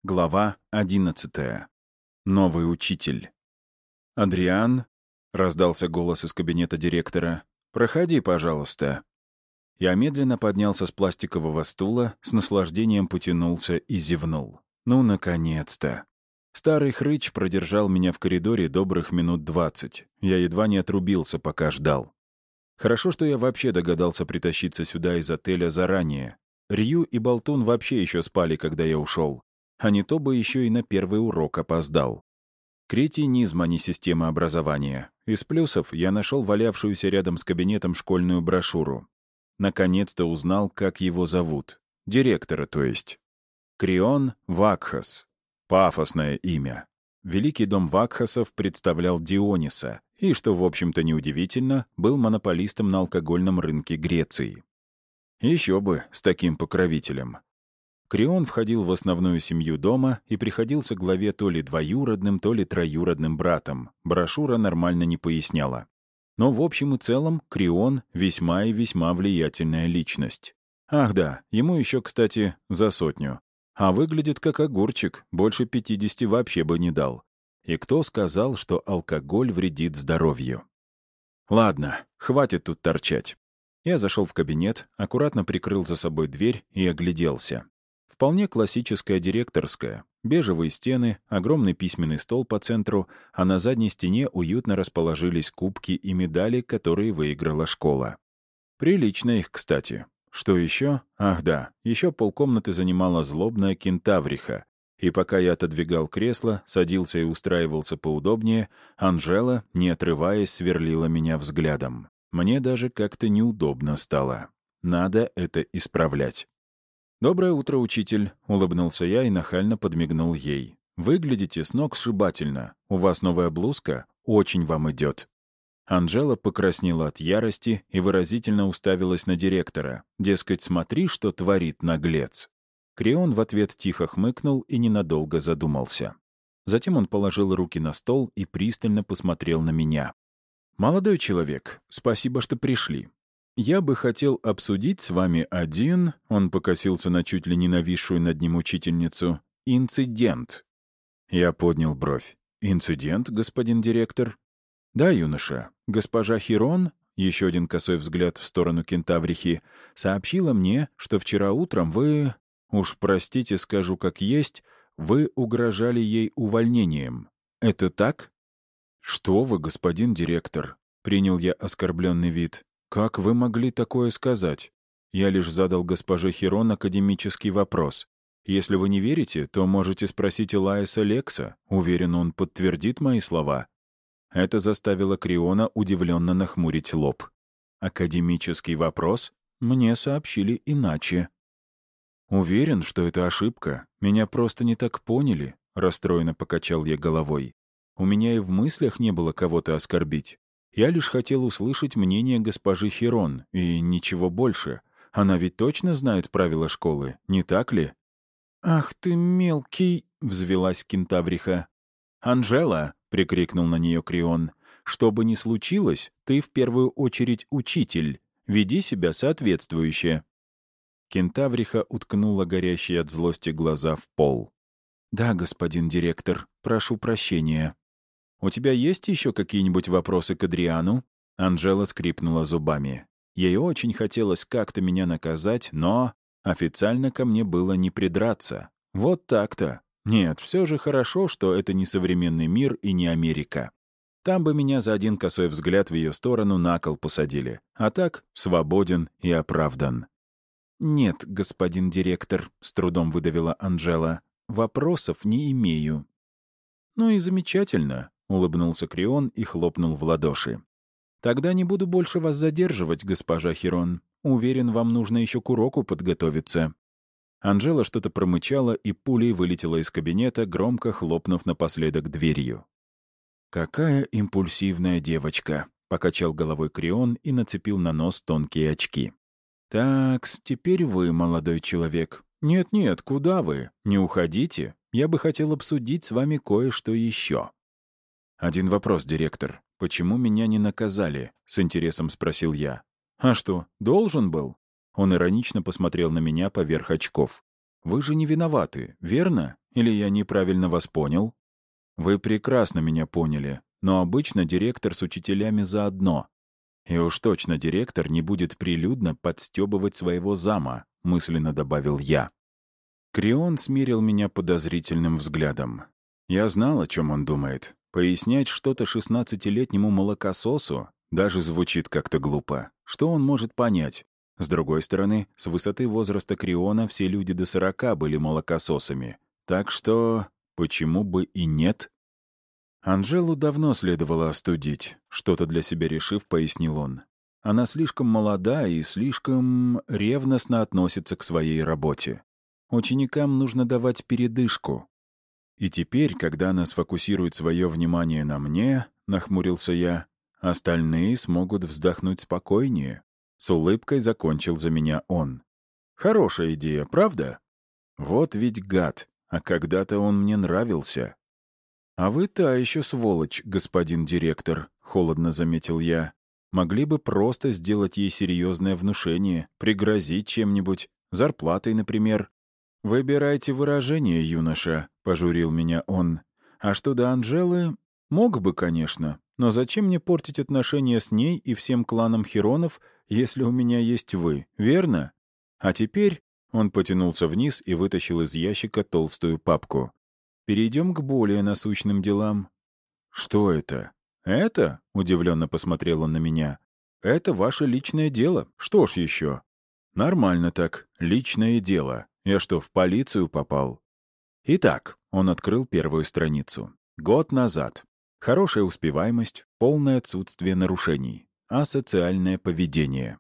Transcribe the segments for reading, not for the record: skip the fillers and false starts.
Глава 11. Новый учитель. «Адриан», — раздался голос из кабинета директора, — «проходи, пожалуйста». Я медленно поднялся с пластикового стула, с наслаждением потянулся и зевнул. Ну, наконец-то. Старый хрыч продержал меня в коридоре добрых минут 20. Я едва не отрубился, пока ждал. Хорошо, что я вообще догадался притащиться сюда из отеля заранее. Рью и Болтун вообще еще спали, когда я ушел. А не то бы еще и на первый урок опоздал. Кретинизм, а не система образования. Из плюсов я нашел валявшуюся рядом с кабинетом школьную брошюру. Наконец-то узнал, как его зовут. Директора, то есть. Крион Вакхас. Пафосное имя. Великий дом Вакхасов представлял Диониса и, что, в общем-то, неудивительно, был монополистом на алкогольном рынке Греции. Еще бы, с таким покровителем. Крион входил в основную семью дома и приходился главе то ли двоюродным, то ли троюродным братом. Брошюра нормально не поясняла. Но в общем и целом Крион — весьма и весьма влиятельная личность. Ах да, ему еще, кстати, за 100. А выглядит как огурчик, больше 50 вообще бы не дал. И кто сказал, что алкоголь вредит здоровью? Ладно, хватит тут торчать. Я зашел в кабинет, аккуратно прикрыл за собой дверь и огляделся. Вполне классическая директорская. Бежевые стены, огромный письменный стол по центру, а на задней стене уютно расположились кубки и медали, которые выиграла школа. Прилично их, кстати. Что еще? Ах да, еще полкомнаты занимала злобная кентавриха. И пока я отодвигал кресло, садился и устраивался поудобнее, Анжела, не отрываясь, сверлила меня взглядом. Мне даже как-то неудобно стало. Надо это исправлять. «Доброе утро, учитель», — улыбнулся я и нахально подмигнул ей. «Выглядите с ног сшибательно. У вас новая блузка? Очень вам идет». Анжела покраснела от ярости и выразительно уставилась на директора. Дескать, смотри, что творит наглец. Крион в ответ тихо хмыкнул и ненадолго задумался. Затем он положил руки на стол и пристально посмотрел на меня. «Молодой человек, спасибо, что пришли. Я бы хотел обсудить с вами один, он покосился на чуть ли не нависшую над ним учительницу, инцидент». Я поднял бровь. «Инцидент, господин директор?» «Да, юноша. Госпожа Хирон, еще один косой взгляд в сторону кентаврихи, сообщила мне, что вчера утром вы, уж простите, скажу как есть, вы угрожали ей увольнением. Это так?» «Что вы, господин директор?» — принял я оскорбленный вид. «Как вы могли такое сказать?» Я лишь задал госпоже Хирон академический вопрос. Если вы не верите, то можете спросить Элайса Лекса. Уверен, он подтвердит мои слова. Это заставило Криона удивленно нахмурить лоб. Академический вопрос? Мне сообщили иначе. «Уверен, что это ошибка. Меня просто не так поняли», — расстроенно покачал я головой. «У меня и в мыслях не было кого-то оскорбить. Я лишь хотел услышать мнение госпожи Хирон, и ничего больше. Она ведь точно знает правила школы, не так ли?» «Ах ты мелкий!» — взвелась кентавриха. «Анжела!» — прикрикнул на нее Крион. «Что бы ни случилось, ты в первую очередь учитель. Веди себя соответствующе». Кентавриха уткнула горящие от злости глаза в пол. «Да, господин директор, прошу прощения». «У тебя есть еще какие-нибудь вопросы к Адриану?» Анжела скрипнула зубами. Ей очень хотелось как-то меня наказать, но официально ко мне было не придраться. Вот так-то. Нет, все же хорошо, что это не современный мир и не Америка. Там бы меня за один косой взгляд в ее сторону на кол посадили. А так свободен и оправдан. «Нет, господин директор», — с трудом выдавила Анжела, — «вопросов не имею». «Ну и замечательно», — улыбнулся Крион и хлопнул в ладоши. «Тогда не буду больше вас задерживать, госпожа Хирон. Уверен, вам нужно еще к уроку подготовиться». Анжела что-то промычала и пулей вылетела из кабинета, громко хлопнув напоследок дверью. «Какая импульсивная девочка», — покачал головой Крион и нацепил на нос тонкие очки. «Так-с, теперь вы, молодой человек. Нет-нет, куда вы? Не уходите. Я бы хотел обсудить с вами кое-что еще». «Один вопрос, директор. Почему меня не наказали?» — с интересом спросил я. «А что, должен был?» Он иронично посмотрел на меня поверх очков. «Вы же не виноваты, верно? Или я неправильно вас понял? Вы прекрасно меня поняли, но обычно директор с учителями заодно. И уж точно директор не будет прилюдно подстебывать своего зама, мысленно добавил я. Крион смирил меня подозрительным взглядом. Я знал, о чем он думает. Пояснять что-то 16-летнему молокососу даже звучит как-то глупо. Что он может понять? С другой стороны, с высоты возраста Криона все люди до 40 были молокососами. Так что почему бы и нет? Анжелу давно следовало остудить, что-то для себя решив, пояснил он. Она слишком молода и слишком ревностно относится к своей работе. Ученикам нужно давать передышку. И теперь, когда она сфокусирует свое внимание на мне, нахмурился я, остальные смогут вздохнуть спокойнее. С улыбкой закончил за меня он. Хорошая идея, правда? Вот ведь гад, а когда-то он мне нравился. «А вы та еще сволочь, господин директор», — холодно заметил я. «Могли бы просто сделать ей серьезное внушение, пригрозить чем-нибудь, зарплатой, например». «Выбирайте выражение, юноша», — пожурил меня он. «А что до Анжелы? Мог бы, конечно, но зачем мне портить отношения с ней и всем кланом Хиронов, если у меня есть вы, верно? А теперь...» Он потянулся вниз и вытащил из ящика толстую папку. «Перейдем к более насущным делам». «Что это?» «Это?» — удивленно посмотрел он на меня. «Это ваше личное дело. Что ж еще?» «Нормально так. Личное дело. Я что, в полицию попал?» Итак, он открыл первую страницу. Год назад. Хорошая успеваемость, полное отсутствие нарушений. Асоциальное поведение.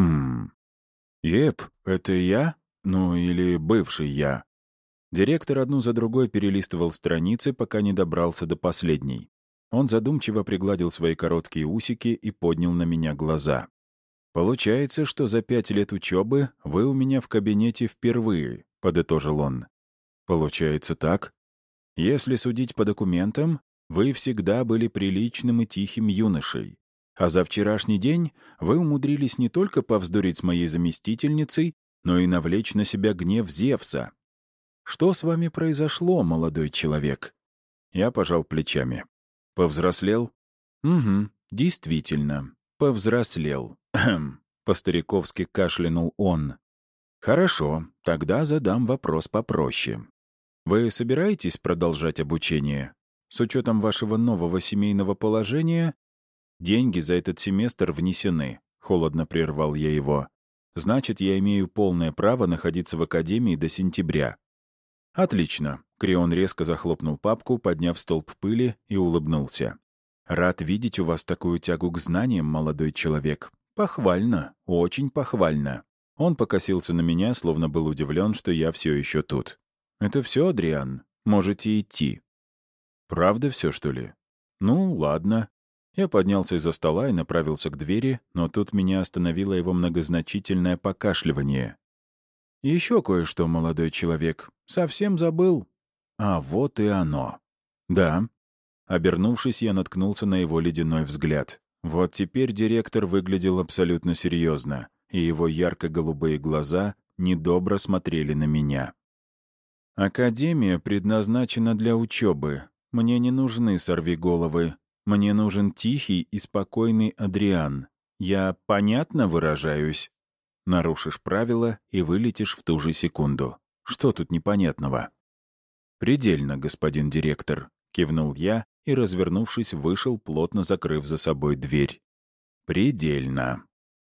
Еп, это я? Ну, или бывший я. Директор одну за другой перелистывал страницы, пока не добрался до последней. Он задумчиво пригладил свои короткие усики и поднял на меня глаза. «Получается, что за 5 лет учебы вы у меня в кабинете впервые», — подытожил он. «Получается так. Если судить по документам, вы всегда были приличным и тихим юношей. А за вчерашний день вы умудрились не только повздорить с моей заместительницей, но и навлечь на себя гнев Зевса. Что с вами произошло, молодой человек?» Я пожал плечами. «Повзрослел?» «Угу, действительно, повзрослел». По-стариковски кашлянул он. «Хорошо, тогда задам вопрос попроще. Вы собираетесь продолжать обучение? С учетом вашего нового семейного положения, деньги за этот семестр внесены», — холодно прервал я его. «Значит, я имею полное право находиться в академии до сентября». «Отлично», — Крион резко захлопнул папку, подняв столб пыли, и улыбнулся. «Рад видеть у вас такую тягу к знаниям, молодой человек. Похвально, очень похвально». Он покосился на меня, словно был удивлен, что я все еще тут. «Это все, Адриан? Можете идти». «Правда все, что ли?» «Ну, ладно». Я поднялся из-за стола и направился к двери, но тут меня остановило его многозначительное покашливание. «Еще кое-что, молодой человек. Совсем забыл». «А вот и оно». «Да». Обернувшись, я наткнулся на его ледяной взгляд. Вот теперь директор выглядел абсолютно серьезно, и его ярко-голубые глаза недобро смотрели на меня. «Академия предназначена для учебы. Мне не нужны сорвиголовы. Мне нужен тихий и спокойный Адриан. Я понятно выражаюсь?» Нарушишь правила и вылетишь в ту же секунду. Что тут непонятного? «Предельно, господин директор», — кивнул я и, развернувшись, вышел, плотно закрыв за собой дверь. «Предельно».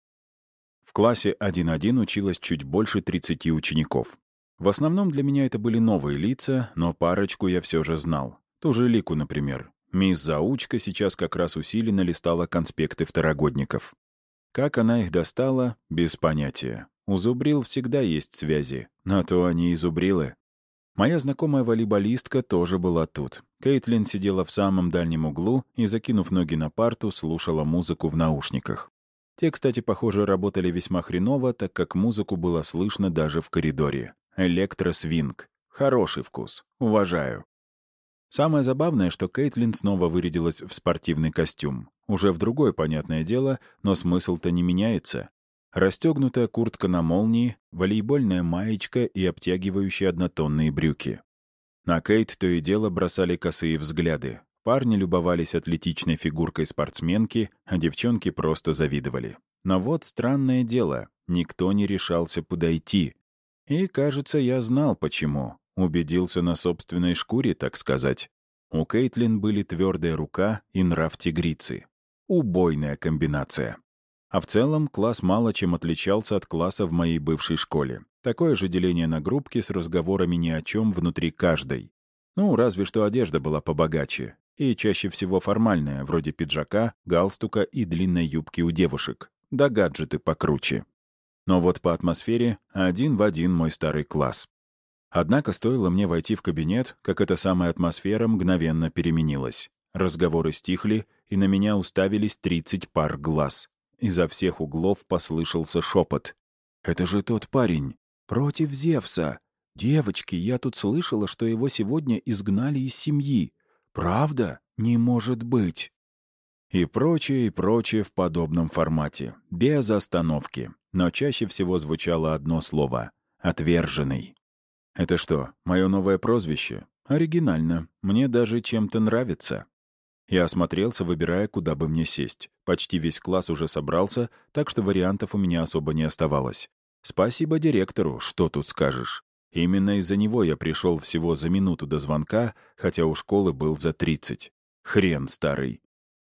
В классе 1-1 училось чуть больше 30 учеников. В основном для меня это были новые лица, но парочку я все же знал. Ту же Лику, например. Мисс Заучка сейчас как раз усиленно листала конспекты второгодников. Как она их достала, без понятия. У зубрил всегда есть связи, но то они и зубрилы. Моя знакомая волейболистка тоже была тут. Кейтлин сидела в самом дальнем углу и, закинув ноги на парту, слушала музыку в наушниках. Те, кстати, похоже, работали весьма хреново, так как музыку было слышно даже в коридоре. Электросвинг. Хороший вкус. Уважаю. Самое забавное, что Кейтлин снова вырядилась в спортивный костюм. Уже в другое, понятное дело, но смысл-то не меняется. Расстегнутая куртка на молнии, волейбольная маечка и обтягивающие однотонные брюки. На Кейт то и дело бросали косые взгляды. Парни любовались атлетичной фигуркой спортсменки, а девчонки просто завидовали. Но вот странное дело, никто не решался подойти. И, кажется, я знал, почему. Убедился на собственной шкуре, так сказать. У Кейтлин были твердая рука и нрав тигрицы. Убойная комбинация. А в целом класс мало чем отличался от класса в моей бывшей школе. Такое же деление на группки с разговорами ни о чем внутри каждой. Ну, разве что одежда была побогаче. И чаще всего формальная, вроде пиджака, галстука и длинной юбки у девушек. Да гаджеты покруче. Но вот по атмосфере один в один мой старый класс. Однако стоило мне войти в кабинет, как эта самая атмосфера мгновенно переменилась. Разговоры стихли, и на меня уставились 30 пар глаз. Изо всех углов послышался шепот. «Это же тот парень! Против Зевса! Девочки, я тут слышала, что его сегодня изгнали из семьи. Правда? Не может быть!» И прочее в подобном формате, без остановки. Но чаще всего звучало одно слово — «отверженный». Это что, мое новое прозвище? Оригинально. Мне даже чем-то нравится. Я осмотрелся, выбирая, куда бы мне сесть. Почти весь класс уже собрался, так что вариантов у меня особо не оставалось. Спасибо директору, что тут скажешь. Именно из-за него я пришел всего за минуту до звонка, хотя у школы был за 30. Хрен старый.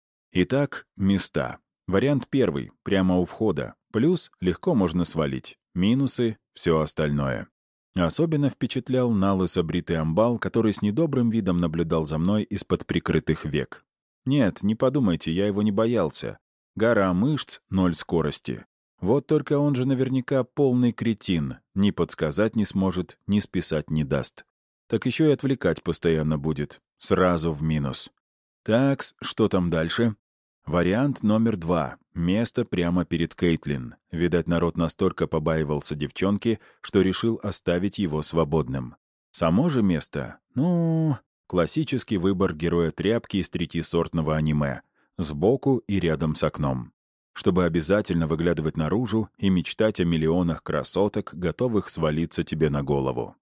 Итак, места. Вариант первый, прямо у входа. Плюс легко можно свалить. Минусы — все остальное. Особенно впечатлял налысо бритый амбал, который с недобрым видом наблюдал за мной из-под прикрытых век. Нет, не подумайте, я его не боялся. Гора мышц, 0 скорости. Вот только он же наверняка полный кретин. Ни подсказать не сможет, ни списать не даст. Так еще и отвлекать постоянно будет. Сразу в минус. Такс, что там дальше? Вариант номер 2. Место прямо перед Кейтлин. Видать, народ настолько побаивался девчонки, что решил оставить его свободным. Само же место? Ну, классический выбор героя тряпки из третьесортного аниме. Сбоку и рядом с окном. Чтобы обязательно выглядывать наружу и мечтать о миллионах красоток, готовых свалиться тебе на голову.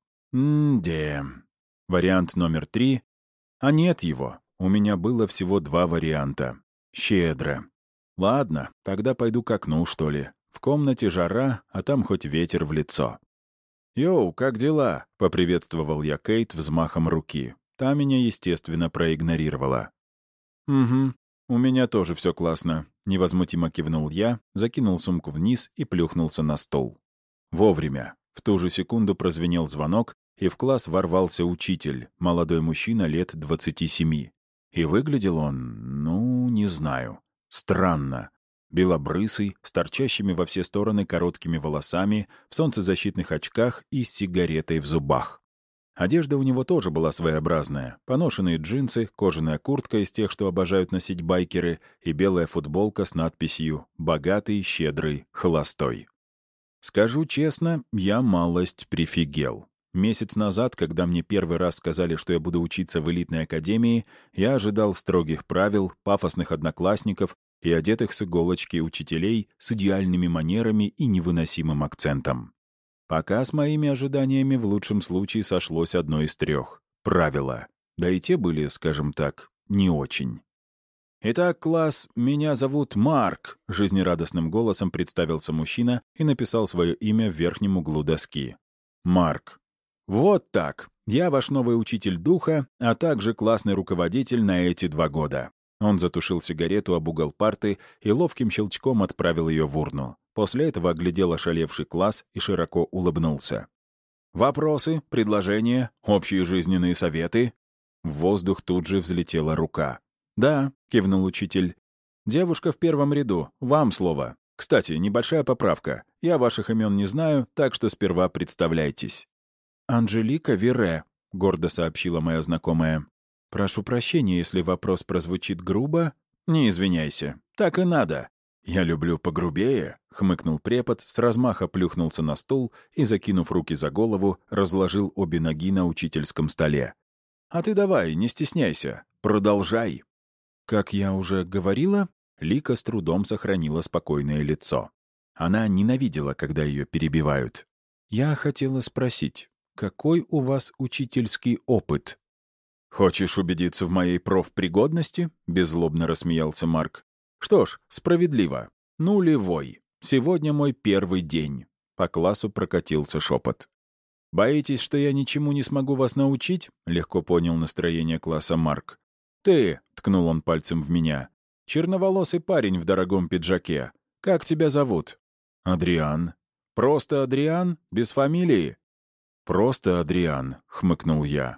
М-де. Вариант номер 3. А нет его. У меня было всего 2 варианта. Щедро. Ладно, тогда пойду к окну, что ли. В комнате жара, а там хоть ветер в лицо. «Йоу, как дела?» — поприветствовал я Кейт взмахом руки. Та меня, естественно, проигнорировала. «Угу, у меня тоже все классно», — невозмутимо кивнул я, закинул сумку вниз и плюхнулся на стол. Вовремя. В ту же секунду прозвенел звонок, и в класс ворвался учитель, молодой мужчина лет 27. И выглядел он, не знаю, странно. Белобрысый, с торчащими во все стороны короткими волосами, в солнцезащитных очках и с сигаретой в зубах. Одежда у него тоже была своеобразная. Поношенные джинсы, кожаная куртка из тех, что обожают носить байкеры, и белая футболка с надписью «Богатый, щедрый, холостой». Скажу честно, я малость прифигел. Месяц назад, когда мне первый раз сказали, что я буду учиться в элитной академии, я ожидал строгих правил, пафосных одноклассников и одетых с иголочки учителей с идеальными манерами и невыносимым акцентом. Пока с моими ожиданиями в лучшем случае сошлось одно из 3 — правила. Да и те были, скажем так, не очень. «Итак, класс, меня зовут Марк», — жизнерадостным голосом представился мужчина и написал свое имя в верхнем углу доски. «Марк. Вот так. Я ваш новый учитель духа, а также классный руководитель на эти 2 года». Он затушил сигарету об угол парты и ловким щелчком отправил ее в урну. После этого оглядел ошалевший класс и широко улыбнулся. «Вопросы, предложения, общие жизненные советы?» В воздух тут же взлетела рука. «Да», — кивнул учитель. «Девушка в первом ряду. Вам слово. Кстати, небольшая поправка. Я ваших имен не знаю, так что сперва представляйтесь». «Анжелика Вере», — гордо сообщила моя знакомая. «Прошу прощения, если вопрос прозвучит грубо». «Не извиняйся. Так и надо». «Я люблю погрубее», — хмыкнул препод, с размаха плюхнулся на стул и, закинув руки за голову, разложил обе ноги на учительском столе. «А ты давай, не стесняйся. Продолжай». Как я уже говорила, Лика с трудом сохранила спокойное лицо. Она ненавидела, когда ее перебивают. «Я хотела спросить, какой у вас учительский опыт?» «Хочешь убедиться в моей профпригодности?» — беззлобно рассмеялся Марк. «Что ж, справедливо. Нулевой. Сегодня мой первый день». По классу прокатился шепот. «Боитесь, что я ничему не смогу вас научить?» — легко понял настроение класса Марк. «Ты», — ткнул он пальцем в меня, — «черноволосый парень в дорогом пиджаке. Как тебя зовут?» «Адриан». «Просто Адриан? Без фамилии?» «Просто Адриан», — хмыкнул я.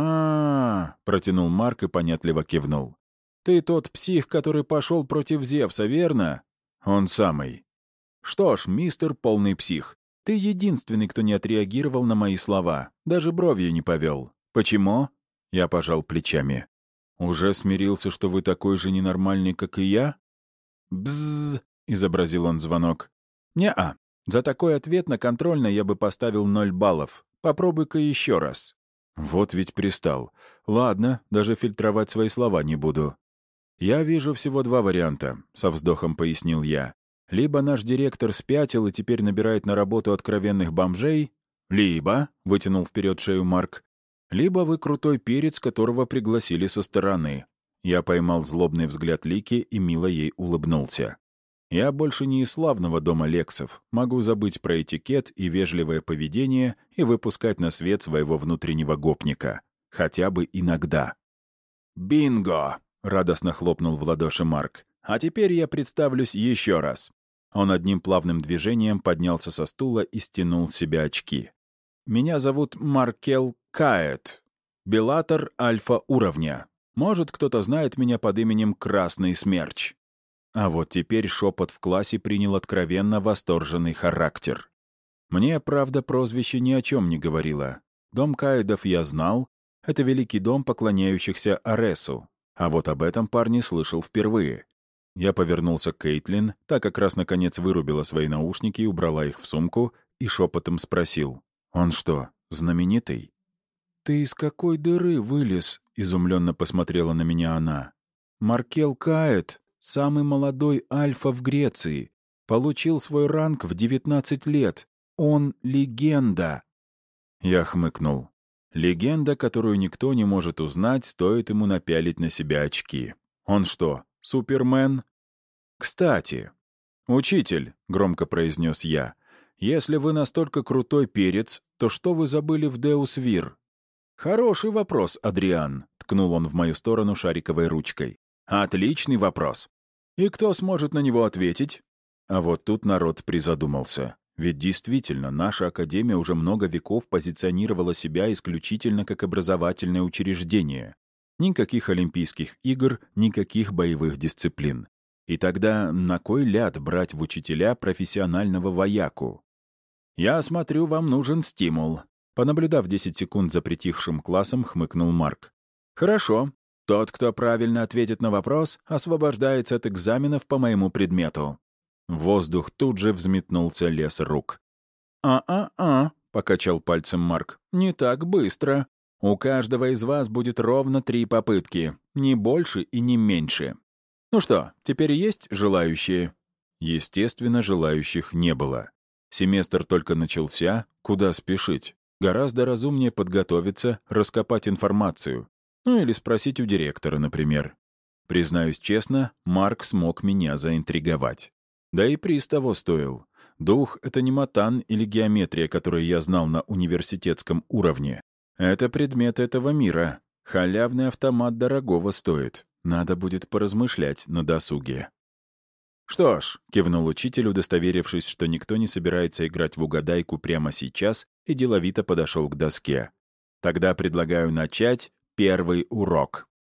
Протянул Марк и понятливо кивнул. «Ты тот псих, который пошел против Зевса, верно?» «Он самый». «Что ж, мистер полный псих, ты единственный, кто не отреагировал на мои слова, даже бровью не повел. Почему?» Я пожал плечами. «Уже смирился, что вы такой же ненормальный, как и я?» «Бззз», — изобразил он звонок. «Не-а. За такой ответ на контрольной я бы поставил 0 баллов. Попробуй-ка еще раз». Вот ведь пристал. Ладно, даже фильтровать свои слова не буду. «Я вижу всего 2 варианта», — со вздохом пояснил я. «Либо наш директор спятил и теперь набирает на работу откровенных бомжей, либо», — вытянул вперед шею Марк, «либо вы крутой перец, которого пригласили со стороны». Я поймал злобный взгляд Лики и мило ей улыбнулся. «Я больше не из славного дома Лексов. Могу забыть про этикет и вежливое поведение и выпускать на свет своего внутреннего гопника. Хотя бы иногда». «Бинго!» — радостно хлопнул в ладоши Марк. «А теперь я представлюсь еще раз». Он одним плавным движением поднялся со стула и стянул с себя очки. «Меня зовут Маркел Каэт, беллатор альфа-уровня. Может, кто-то знает меня под именем Красный Смерч». А вот теперь шепот в классе принял откровенно восторженный характер. Мне, правда, прозвище ни о чем не говорило. Дом Каэдов я знал. Это великий дом поклоняющихся Аресу. А вот об этом парне слышал впервые. Я повернулся к Кейтлин, та как раз наконец вырубила свои наушники и убрала их в сумку, и шепотом спросил. «Он что, знаменитый?» «Ты из какой дыры вылез?» — изумленно посмотрела на меня она. «Маркел Каэт, самый молодой альфа в Греции, получил свой ранг в 19 лет. Он легенда». Я хмыкнул. Легенда, которую никто не может узнать, стоит ему напялить на себя очки. Он что, Супермен? «Кстати, учитель», — громко произнес я, — «если вы настолько крутой перец, то что вы забыли в Деус Вир?» «Хороший вопрос, Адриан», — ткнул он в мою сторону шариковой ручкой. «Отличный вопрос. И кто сможет на него ответить?» А вот тут народ призадумался. Ведь действительно, наша академия уже много веков позиционировала себя исключительно как образовательное учреждение. Никаких Олимпийских игр, никаких боевых дисциплин. И тогда на кой ляд брать в учителя профессионального вояку? «Я смотрю, вам нужен стимул», — понаблюдав 10 секунд за притихшим классом, хмыкнул Марк. «Хорошо. Тот, кто правильно ответит на вопрос, освобождается от экзаменов по моему предмету». В воздух тут же взметнулся лес рук. — покачал пальцем Марк, — «не так быстро. У каждого из вас будет ровно 3 попытки, не больше и не меньше. Ну что, теперь есть желающие?» Естественно, желающих не было. Семестр только начался, куда спешить? Гораздо разумнее подготовиться, раскопать информацию. Ну или спросить у директора, например. Признаюсь честно, Марк смог меня заинтриговать. Да и приз того стоил. Дух — это не матан или геометрия, которые я знал на университетском уровне. Это предмет этого мира. Халявный автомат дорогого стоит. Надо будет поразмышлять на досуге. «Что ж», — кивнул учитель, удостоверившись, что никто не собирается играть в угадайку прямо сейчас, и деловито подошел к доске. «Тогда предлагаю начать первый урок».